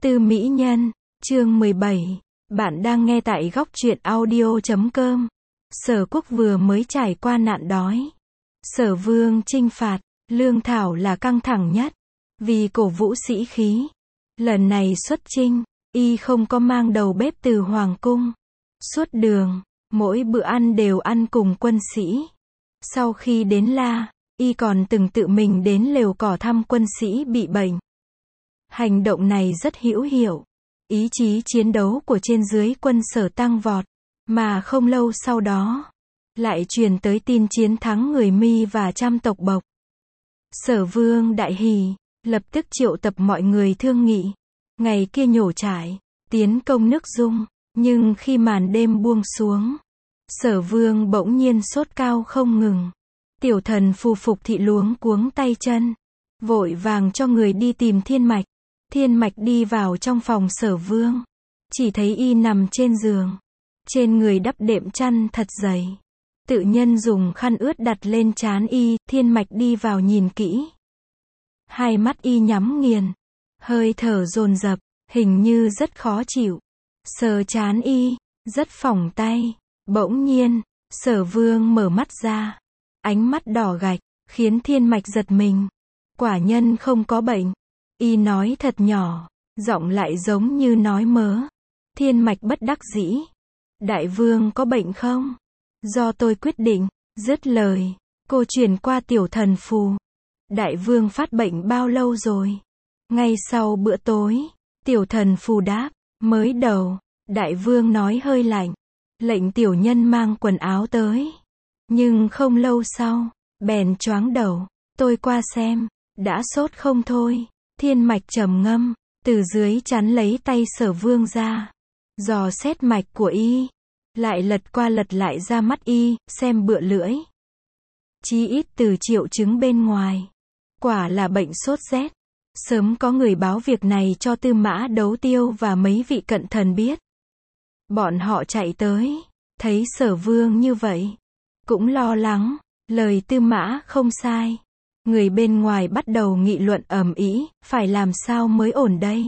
Tư Mỹ Nhân, chương 17. Bạn đang nghe tại góc truyện audio.com. Sở Quốc vừa mới trải qua nạn đói. Sở Vương chinh phạt, lương thảo là căng thẳng nhất. Vì cổ vũ sĩ khí. Lần này xuất chinh, y không có mang đầu bếp từ Hoàng cung. Suốt đường, mỗi bữa ăn đều ăn cùng quân sĩ. Sau khi đến La, y còn từng tự mình đến lều cỏ thăm quân sĩ bị bệnh. Hành động này rất hữu hiệu. Ý chí chiến đấu của trên dưới quân Sở tăng vọt. Mà không lâu sau đó, lại truyền tới tin chiến thắng người Mi và trăm tộc Bộc. Sở Vương đại hỉ, lập tức triệu tập mọi người thương nghị. Ngày kia nhổ trại, tiến công nước Dung. Nhưng khi màn đêm buông xuống, Sở Vương bỗng nhiên sốt cao không ngừng. Tiểu thần phù Phục Thị luống cuống tay chân, vội vàng cho người đi tìm Thiên Mạch. Thiên Mạch đi vào trong phòng Sở Vương, chỉ thấy y nằm trên giường, trên người đắp đệm chăn thật dày. Tự nhân dùng khăn ướt đặt lên trán y. Thiên Mạch đi vào nhìn kỹ, hai mắt y nhắm nghiền, hơi thở dồn dập, hình như rất khó chịu. Sờ trán y, rất phỏng tay. Bỗng nhiên, Sở Vương mở mắt ra, ánh mắt đỏ gạch, khiến Thiên Mạch giật mình. Quả nhân không có bệnh. Y nói thật nhỏ, giọng lại giống như nói mớ. Thiên Mạch bất đắc dĩ. Đại vương có bệnh không? Do tôi quyết định. Dứt lời, cô truyền qua tiểu thần phù. Đại vương phát bệnh bao lâu rồi? Ngay sau bữa tối, tiểu thần phù đáp. Mới đầu, đại vương nói hơi lạnh, lệnh tiểu nhân mang quần áo tới. Nhưng không lâu sau, bèn choáng đầu. Tôi qua xem, đã sốt không thôi. Thiên Mạch trầm ngâm, từ dưới chắn lấy tay Sở Vương ra, dò xét mạch của y, lại lật qua lật lại ra mắt y, xem bựa lưỡi. Chí ít từ triệu chứng bên ngoài, quả là bệnh sốt rét. Sớm có người báo việc này cho Tư Mã Đấu Tiêu và mấy vị cận thần biết. Bọn họ chạy tới, thấy Sở Vương như vậy, cũng lo lắng. Lời Tư Mã không sai. Người bên ngoài bắt đầu nghị luận ầm ĩ, phải làm sao mới ổn đây?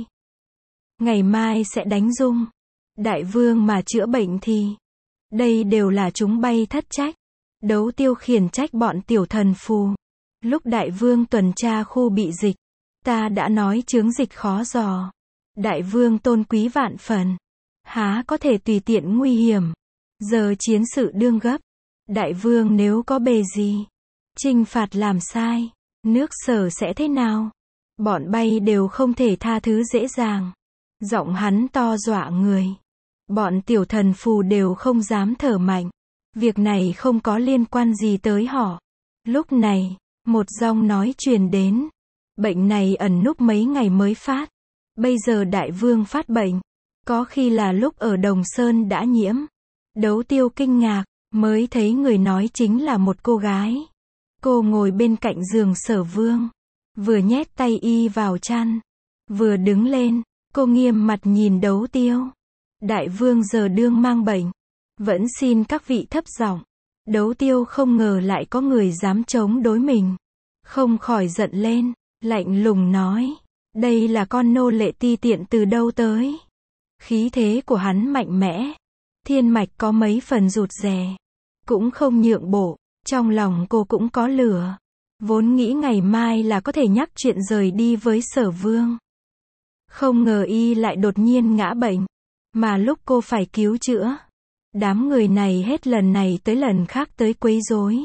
Ngày mai sẽ đánh Dung. Đại vương mà chữa bệnh thì, đây đều là chúng bay thất trách. Đấu Tiêu khiển trách bọn tiểu thần phù. Lúc đại vương tuần tra khu bị dịch, ta đã nói chướng dịch khó dò. Đại vương tôn quý vạn phần, há có thể tùy tiện nguy hiểm. Giờ chiến sự đương gấp, đại vương nếu có bề gì trinh phạt làm sai, nước Sở sẽ thế nào? Bọn bay đều không thể tha thứ dễ dàng. Giọng hắn to dọa người. Bọn tiểu thần phù đều không dám thở mạnh. Việc này không có liên quan gì tới họ. Lúc này, một giọng nói truyền đến. Bệnh này ẩn núp mấy ngày mới phát. Bây giờ đại vương phát bệnh. Có khi là lúc ở Đồng Sơn đã nhiễm. Đấu Tiêu kinh ngạc, mới thấy người nói chính là một cô gái. Cô ngồi bên cạnh giường Sở Vương, vừa nhét tay y vào chăn, vừa đứng lên. Cô nghiêm mặt nhìn Đấu Tiêu. Đại vương giờ đương mang bệnh, vẫn xin các vị thấp giọng. Đấu Tiêu không ngờ lại có người dám chống đối mình, không khỏi giận lên, lạnh lùng nói. Đây là con nô lệ ti tiện từ đâu tới? Khí thế của hắn mạnh mẽ. Thiên Mạch có mấy phần rụt rè, cũng không nhượng bộ. Trong lòng cô cũng có lửa. Vốn nghĩ ngày mai là có thể nhắc chuyện rời đi với Sở Vương. Không ngờ y lại đột nhiên ngã bệnh. Mà lúc cô phải cứu chữa, đám người này hết lần này tới lần khác tới quấy rối.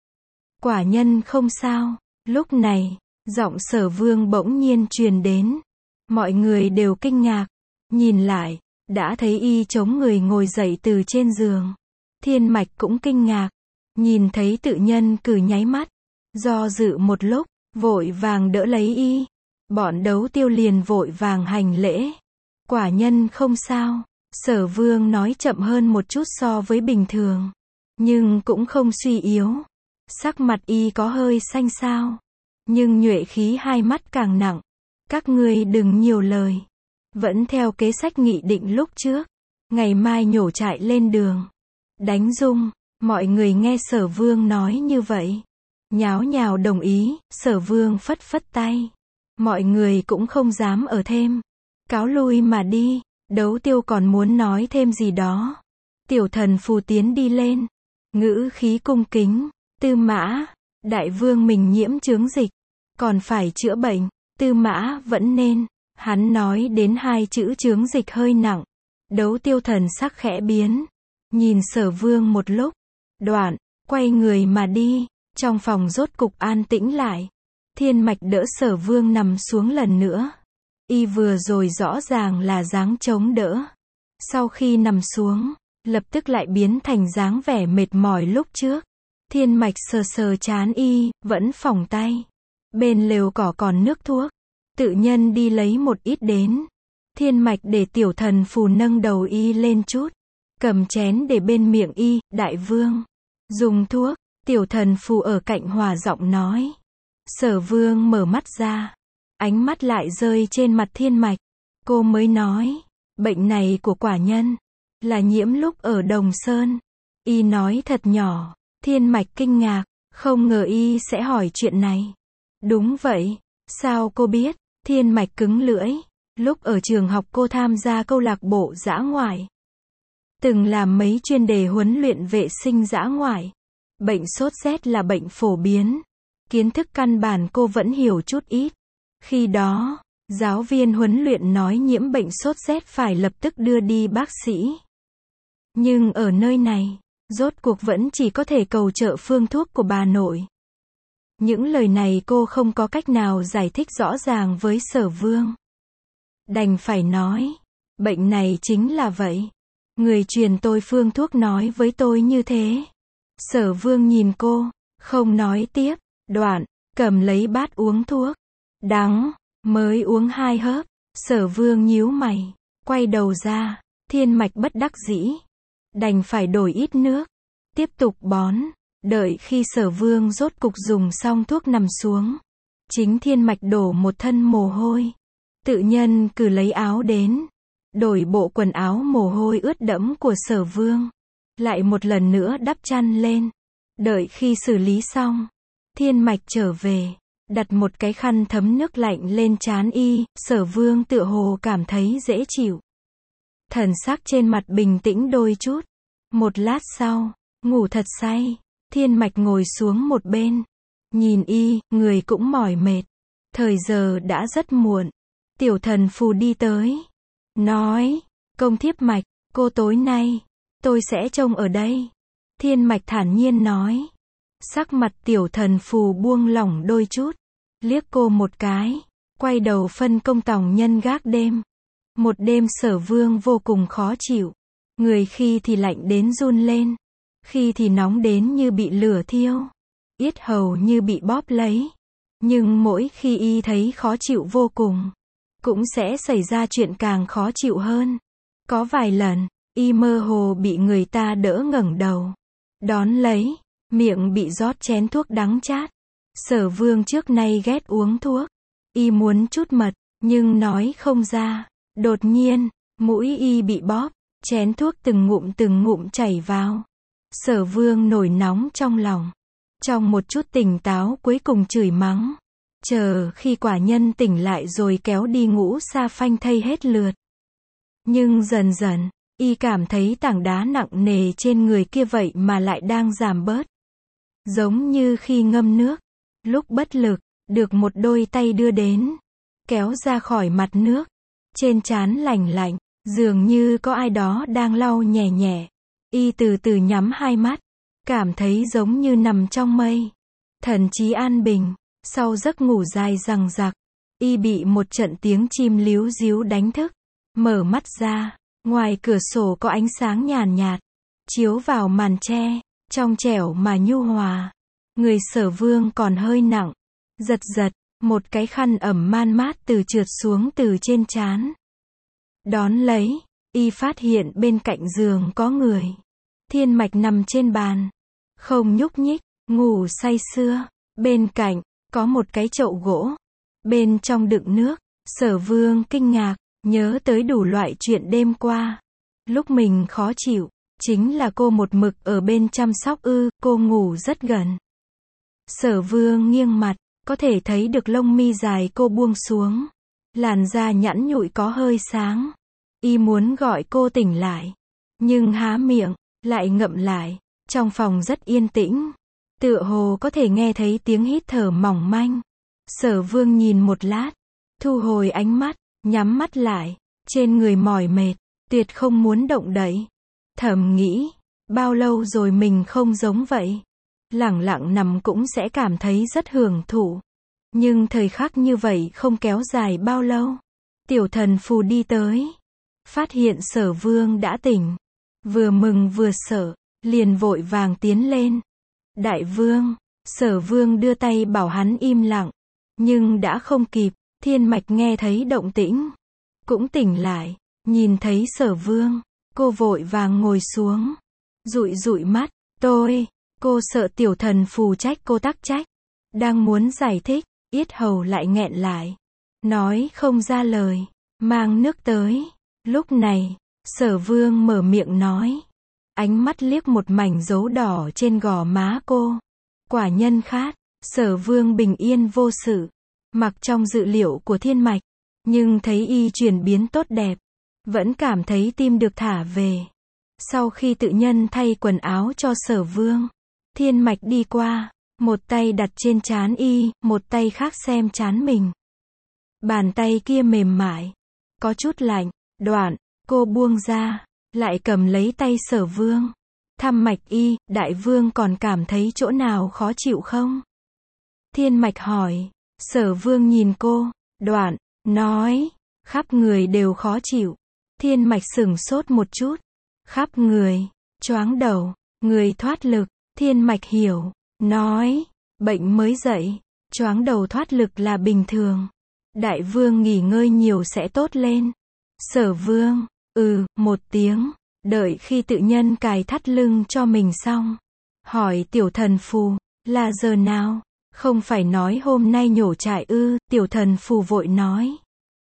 Quả nhân không sao. Lúc này, giọng Sở Vương bỗng nhiên truyền đến. Mọi người đều kinh ngạc. Nhìn lại, đã thấy y chống người ngồi dậy từ trên giường. Thiên Mạch cũng kinh ngạc. Nhìn thấy tự nhân cử nháy mắt, do dự một lúc, vội vàng đỡ lấy y. Bọn Đấu Tiêu liền vội vàng hành lễ. Quả nhân không sao. Sở Vương nói chậm hơn một chút so với bình thường, nhưng cũng không suy yếu. Sắc mặt y có hơi xanh xao, nhưng nhuệ khí hai mắt càng nặng. Các ngươi đừng nhiều lời. Vẫn theo kế sách nghị định lúc trước. Ngày mai nhổ trại lên đường, đánh Dung. Mọi người nghe Sở Vương nói như vậy, nháo nhào đồng ý. Sở Vương phất phất tay. Mọi người cũng không dám ở thêm. cáo lui mà đi. Đấu Tiêu còn muốn nói thêm gì đó. Tiểu Thần Phù tiến đi lên, ngữ khí cung kính, Tư Mã, đại vương mình nhiễm chướng dịch, còn phải chữa bệnh, Tư Mã vẫn nên. Hắn nói đến hai chữ chướng dịch hơi nặng. Đấu Tiêu thần sắc khẽ biến, nhìn Sở Vương một lúc, đoạn, quay người mà đi. Trong phòng rốt cục an tĩnh lại. Thiên Mạch đỡ Sở Vương nằm xuống lần nữa. Y vừa rồi rõ ràng là dáng chống đỡ. Sau khi nằm xuống, lập tức lại biến thành dáng vẻ mệt mỏi lúc trước. Thiên Mạch sờ sờ trán Y, vẫn phỏng tay. Bên lều cỏ còn nước thuốc. Tự nhân đi lấy một ít đến. Thiên Mạch để Tiểu Thần Phù nâng đầu Y lên chút. Cầm chén để bên miệng Y, đại vương. Dùng thuốc. Tiểu Thần Phù ở cạnh hòa giọng nói. Sở Vương mở mắt ra. Ánh mắt lại rơi trên mặt Thiên Mạch. Cô mới nói. Bệnh này của quả nhân. Là nhiễm lúc ở Đồng Sơn. Y nói thật nhỏ. Thiên Mạch kinh ngạc. Không ngờ Y sẽ hỏi chuyện này. Đúng vậy. Sao cô biết? Thiên Mạch cứng lưỡi. Lúc ở trường học cô tham gia câu lạc bộ dã ngoại. Từng làm mấy chuyên đề huấn luyện vệ sinh dã ngoại. Bệnh sốt rét là bệnh phổ biến. Kiến thức căn bản cô vẫn hiểu chút ít. Khi đó, giáo viên huấn luyện nói nhiễm bệnh sốt rét phải lập tức đưa đi bác sĩ. Nhưng ở nơi này, rốt cuộc vẫn chỉ có thể cầu trợ phương thuốc của bà nội. Những lời này cô không có cách nào giải thích rõ ràng với Sở Vương. Đành phải nói, bệnh này chính là vậy. Người truyền tôi phương thuốc nói với tôi như thế. Sở Vương nhìn cô, không nói tiếp, đoạn, cầm lấy bát uống thuốc. Đắng, mới uống 2 hớp, Sở Vương nhíu mày, quay đầu ra, Thiên Mạch bất đắc dĩ. Đành phải đổi ít nước, tiếp tục bón, đợi khi Sở Vương rốt cục dùng xong thuốc nằm xuống. Chính Thiên Mạch đổ một thân mồ hôi. Tự nhân cử lấy áo đến, đổi bộ quần áo mồ hôi ướt đẫm của Sở Vương. Lại một lần nữa đắp chăn lên. Đợi khi xử lý xong, Thiên Mạch trở về, đặt một cái khăn thấm nước lạnh lên trán Y. Sở Vương tựa hồ cảm thấy dễ chịu. Thần sắc trên mặt bình tĩnh đôi chút. Một lát sau, ngủ thật say. Thiên Mạch ngồi xuống một bên, nhìn Y, người cũng mỏi mệt. Thời giờ đã rất muộn. Tiểu Thần Phù đi tới, nói, công thiếp Mạch, cô tối nay, tôi sẽ trông ở đây. Thiên Mạch thản nhiên nói. Sắc mặt Tiểu Thần Phù buông lỏng đôi chút, liếc cô một cái, quay đầu phân công tòng nhân gác đêm. Một đêm Sở Vương vô cùng khó chịu. Người khi thì lạnh đến run lên, khi thì nóng đến như bị lửa thiêu, yết hầu như bị bóp lấy. Nhưng mỗi khi Y thấy khó chịu vô cùng, cũng sẽ xảy ra chuyện càng khó chịu hơn. Có vài lần, Y mơ hồ bị người ta đỡ ngẩng đầu, đón lấy, miệng bị rót chén thuốc đắng chát. Sở Vương trước nay ghét uống thuốc. Y muốn chút mật, nhưng nói không ra. Đột nhiên, mũi Y bị bóp, chén thuốc từng ngụm chảy vào. Sở Vương nổi nóng trong lòng. Trong một chút tỉnh táo cuối cùng chửi mắng. Chờ khi quả nhân tỉnh lại rồi kéo đi ngũ sa phanh thây hết lượt. Nhưng dần dần, Y cảm thấy tảng đá nặng nề trên người kia vậy mà lại đang giảm bớt. Giống như khi ngâm nước, lúc bất lực, được một đôi tay đưa đến, kéo ra khỏi mặt nước. Trên trán lành lạnh, dường như có ai đó đang lau nhẹ nhẹ. Y từ từ nhắm hai mắt, cảm thấy giống như nằm trong mây. Thần trí an bình, sau giấc ngủ dài dằng dặc, Y bị một trận tiếng chim líu ríu đánh thức. Mở mắt ra, ngoài cửa sổ có ánh sáng nhàn nhạt, chiếu vào màn tre, trong trẻo mà nhu hòa. Người Sở Vương còn hơi nặng, giật giật, một cái khăn ẩm man mát từ trượt xuống từ trên trán. Đón lấy, Y phát hiện bên cạnh giường có người. Thiên Mạch nằm trên bàn, không nhúc nhích, ngủ say sưa. Bên cạnh, có một cái chậu gỗ, bên trong đựng nước. Sở Vương kinh ngạc, nhớ tới đủ loại chuyện đêm qua. Lúc mình khó chịu, chính là cô một mực ở bên chăm sóc ư? Cô ngủ rất gần. Sở Vương nghiêng mặt, có thể thấy được lông mi dài cô buông xuống. Làn da nhẵn nhụi có hơi sáng. Y muốn gọi cô tỉnh lại. Nhưng há miệng, lại ngậm lại. Trong phòng rất yên tĩnh. Tựa hồ có thể nghe thấy tiếng hít thở mỏng manh. Sở Vương nhìn một lát. Thu hồi ánh mắt, nhắm mắt lại. Trên người mỏi mệt, tuyệt không muốn động đậy. Thầm nghĩ, bao lâu rồi mình không giống vậy. Lẳng lặng nằm cũng sẽ cảm thấy rất hưởng thụ. Nhưng thời khắc như vậy không kéo dài bao lâu. Tiểu thần phù đi tới. Phát hiện Sở Vương đã tỉnh. Vừa mừng vừa sợ, liền vội vàng tiến lên. Đại vương, Sở Vương đưa tay bảo hắn im lặng. Nhưng đã không kịp, Thiên Mạch nghe thấy động tĩnh. Cũng tỉnh lại, nhìn thấy Sở Vương. Cô vội vàng ngồi xuống. Dụi dụi mắt, cô sợ tiểu thần phù trách cô tắc trách. Đang muốn giải thích, yết hầu lại nghẹn lại. Nói không ra lời, mang nước tới. Lúc này, Sở Vương mở miệng nói. Ánh mắt liếc một mảnh dấu đỏ trên gò má cô. Quả nhân khát, Sở Vương bình yên vô sự. Mặc trong dự liệu của Thiên Mạch. Nhưng thấy y chuyển biến tốt đẹp. Vẫn cảm thấy tim được thả về. Sau khi tự nhân thay quần áo cho Sở Vương, Thiên Mạch đi qua, một tay đặt trên trán y, một tay khác xem trán mình. Bàn tay kia mềm mại, có chút lạnh, đoạn, cô buông ra, lại cầm lấy tay Sở Vương. Thăm mạch y, đại vương còn cảm thấy chỗ nào khó chịu không? Thiên Mạch hỏi. Sở Vương nhìn cô, đoạn, nói, khắp người đều khó chịu. Thiên Mạch sửng sốt một chút. Khắp người, choáng đầu, người thoát lực. Thiên Mạch hiểu, nói, bệnh mới dậy, choáng đầu thoát lực là bình thường. Đại vương nghỉ ngơi nhiều sẽ tốt lên. Sở Vương, một tiếng, đợi khi tự nhân cài thắt lưng cho mình xong. Hỏi tiểu thần phù, là giờ nào? Không phải nói hôm nay nhổ trại ư? Tiểu thần phù vội nói.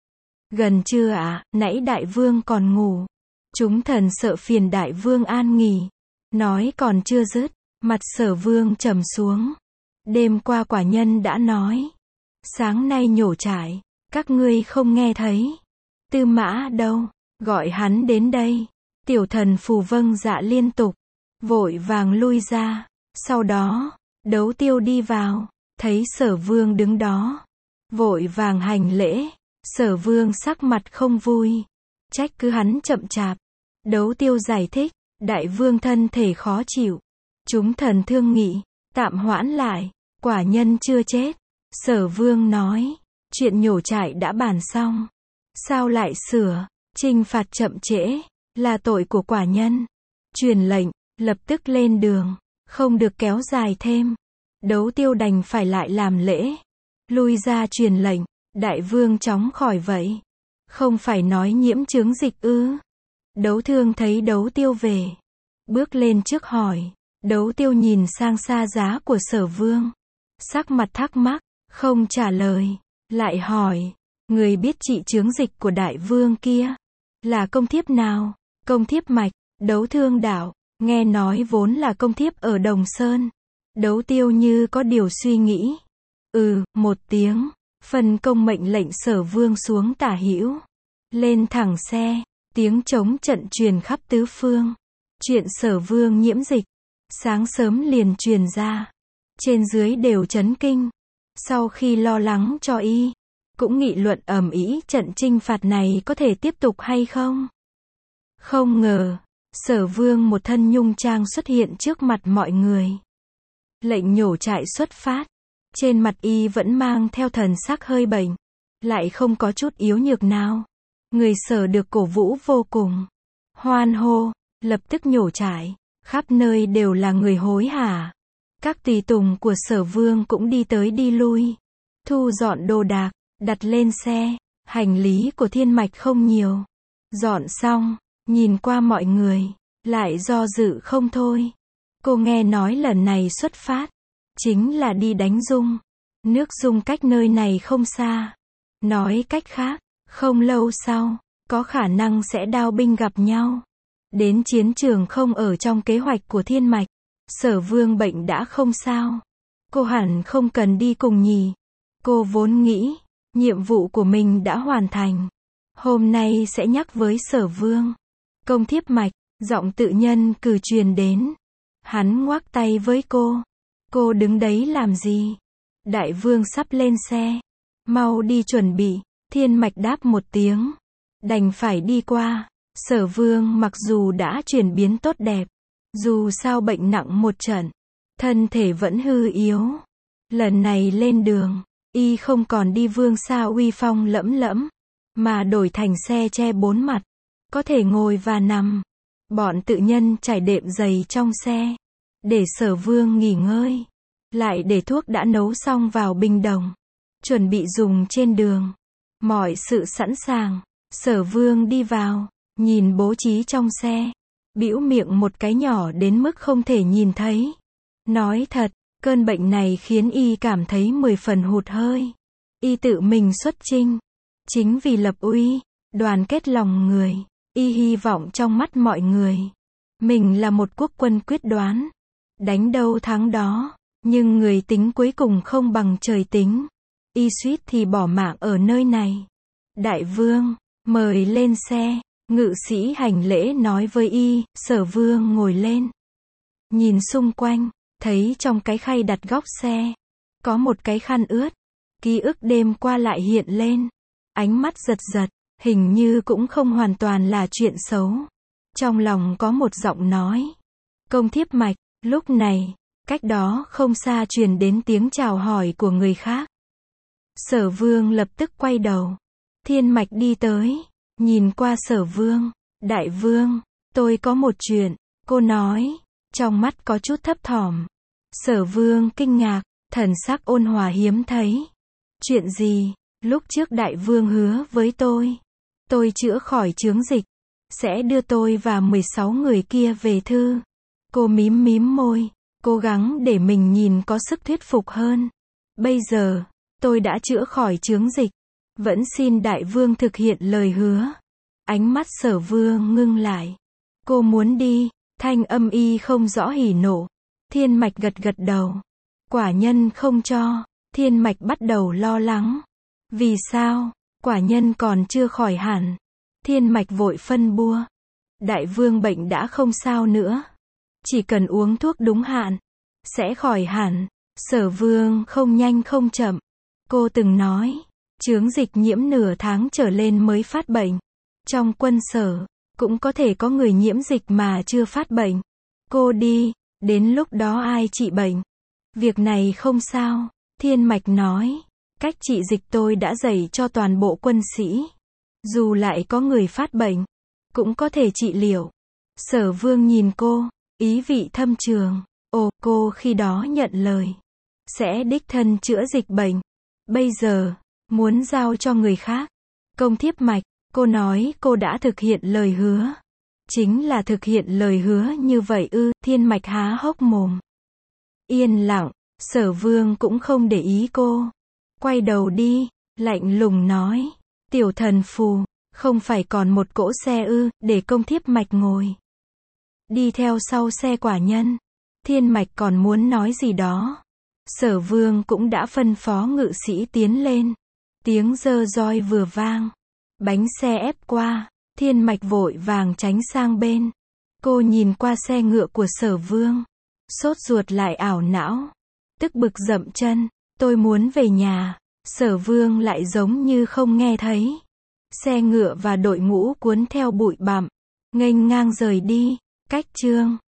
Gần trưa ạ, nãy đại vương còn ngủ. Chúng thần sợ phiền đại vương an nghỉ. Nói còn chưa dứt, mặt Sở Vương trầm xuống. Đêm qua quả nhân đã nói. Sáng nay nhổ trại, các ngươi không nghe thấy. Tư Mã đâu, gọi hắn đến đây. Tiểu thần phù vâng dạ liên tục, vội vàng lui ra. Sau đó, Đấu Tiêu đi vào, thấy Sở Vương đứng đó, vội vàng hành lễ. Sở Vương sắc mặt không vui, trách cứ hắn chậm chạp. Đấu Tiêu giải thích, đại vương thân thể khó chịu. Chúng thần thương nghị, tạm hoãn lại, quả nhân chưa chết. Sở Vương nói, chuyện nhổ trại đã bàn xong. Sao lại sửa, trinh phạt chậm trễ, là tội của quả nhân. Truyền lệnh, lập tức lên đường, không được kéo dài thêm. Đấu Tiêu đành phải lại làm lễ. Lui ra truyền lệnh, đại vương chóng khỏi vậy. Không phải nói nhiễm chướng dịch ư? Đấu Thương thấy Đấu Tiêu về, bước lên trước hỏi. Đấu Tiêu nhìn sang xa giá của Sở Vương, sắc mặt thắc mắc, không trả lời, lại hỏi, người biết trị chướng dịch của đại vương kia, là công thiếp nào? Công thiếp Mạch. Đấu Thương đạo, nghe nói vốn là công thiếp ở Đồng Sơn. Đấu Tiêu như có điều suy nghĩ. Một tiếng, phân công mệnh lệnh Sở Vương xuống Tả Hữu. Lên thẳng xe, tiếng trống trận truyền khắp tứ phương. Chuyện Sở Vương nhiễm dịch, sáng sớm liền truyền ra. Trên dưới đều chấn kinh. Sau khi lo lắng cho y, cũng nghị luận ầm ĩ trận trinh phạt này có thể tiếp tục hay không. Không ngờ, Sở Vương một thân nhung trang xuất hiện trước mặt mọi người. Lệnh nhổ trại xuất phát. Trên mặt y vẫn mang theo thần sắc hơi bệnh, lại không có chút yếu nhược nào. Người Sở được cổ vũ vô cùng. Hoan hô, lập tức nhổ trại. Khắp nơi đều là người hối hả. Các tùy tùng của Sở Vương cũng đi tới đi lui. Thu dọn đồ đạc, đặt lên xe. Hành lý của Thiên Mạch không nhiều. Dọn xong, nhìn qua mọi người, lại do dự không thôi. Cô nghe nói lần này xuất phát, chính là đi đánh Dung. Nước Dung cách nơi này không xa. Nói cách khác, không lâu sau, có khả năng sẽ đao binh gặp nhau. Đến chiến trường không ở trong kế hoạch của Thiên Mạch. Sở Vương bệnh đã không sao. Cô hẳn không cần đi cùng nhỉ. Cô vốn nghĩ, Nhiệm vụ của mình đã hoàn thành. Hôm nay sẽ nhắc với Sở Vương. Công thiếp mạch, giọng tự nhân cử truyền đến. Hắn ngoắc tay với cô. Cô đứng đấy làm gì? Đại vương sắp lên xe. Mau đi chuẩn bị. Thiên mạch đáp một tiếng. Đành phải đi qua. Sở Vương mặc dù đã chuyển biến tốt đẹp. Dù sao bệnh nặng một trận. Thân thể vẫn hư yếu. Lần này lên đường. Y không còn đi vương xa uy phong lẫm lẫm. Mà đổi thành xe che bốn mặt. Có thể ngồi và nằm. Bọn tự nhân trải đệm dày trong xe. Để Sở Vương nghỉ ngơi. Lại để thuốc đã nấu xong vào bình đồng. Chuẩn bị dùng trên đường. Mọi sự sẵn sàng. Sở Vương đi vào. Nhìn bố trí trong xe. Bĩu miệng một cái nhỏ đến mức không thể nhìn thấy. Nói thật, cơn bệnh này khiến y cảm thấy 10 phần hụt hơi. Y tự mình xuất chinh. Chính vì lập uy, đoàn kết lòng người. Y hy vọng trong mắt mọi người. Mình là một quốc quân quyết đoán. Đánh đâu thắng đó. Nhưng người tính cuối cùng không bằng trời tính. Y suýt thì bỏ mạng ở nơi này. Đại vương, mời lên xe. Ngự sĩ hành lễ nói với y. Sở Vương ngồi lên. Nhìn xung quanh, thấy trong cái khay đặt góc xe. Có một cái khăn ướt. Ký ức đêm qua lại hiện lên. Ánh mắt giật giật. Hình như cũng không hoàn toàn là chuyện xấu. Trong lòng có một giọng nói. Công thiếp mạch. Lúc này, cách đó không xa truyền đến tiếng chào hỏi của người khác. Sở Vương lập tức quay đầu. Thiên mạch đi tới. Nhìn qua Sở Vương. Đại vương, tôi có một chuyện. Cô nói. Trong mắt có chút thấp thỏm. Sở Vương kinh ngạc. Thần sắc ôn hòa hiếm thấy. Chuyện gì? Lúc trước đại vương hứa với tôi. Tôi chữa khỏi chướng dịch. Sẽ đưa tôi và 16 người kia về Thư. Cô mím mím môi. Cố gắng để mình nhìn có sức thuyết phục hơn. Bây giờ, tôi đã chữa khỏi chướng dịch. Vẫn xin đại vương thực hiện lời hứa. Ánh mắt Sở Vương ngưng lại. Cô muốn đi. Thanh âm y không rõ hỉ nộ. Thiên mạch gật gật đầu. Quả nhân không cho. Thiên mạch bắt đầu lo lắng. Vì sao? Quả nhân còn chưa khỏi hẳn. Thiên mạch vội phân bua. Đại vương bệnh đã không sao nữa. Chỉ cần uống thuốc đúng hạn. Sẽ khỏi hẳn. Sở Vương không nhanh không chậm. Cô từng nói. Chướng dịch nhiễm nửa tháng trở lên mới phát bệnh. Trong quân sở. Cũng có thể có người nhiễm dịch mà chưa phát bệnh. Cô đi. Đến lúc đó ai trị bệnh? Việc này không sao. Thiên mạch nói. Cách trị dịch tôi đã dạy cho toàn bộ quân sĩ. Dù lại có người phát bệnh. Cũng có thể trị liệu. Sở Vương nhìn cô. Ý vị thâm trường. Ồ, cô khi đó nhận lời. Sẽ đích thân chữa dịch bệnh. Bây giờ, muốn giao cho người khác. Công thiếp mạch, cô nói cô đã thực hiện lời hứa. Chính là thực hiện lời hứa như vậy ư? Thiên mạch há hốc mồm. Yên lặng, Sở Vương cũng không để ý cô. Quay đầu đi, lạnh lùng nói. Tiểu thần phù, không phải còn một cỗ xe ư, để công thiếp mạch ngồi. Đi theo sau xe quả nhân. Thiên mạch còn muốn nói gì đó. Sở Vương cũng đã phân phó ngự sĩ tiến lên. Tiếng giơ roi vừa vang. Bánh xe ép qua. Thiên mạch vội vàng tránh sang bên. Cô nhìn qua xe ngựa của Sở Vương. Sốt ruột lại ảo não. Tức bực dậm chân. Tôi muốn về nhà. Sở Vương lại giống như không nghe thấy. Xe ngựa và đội ngũ cuốn theo bụi bặm. Nghênh ngang rời đi. Cách chương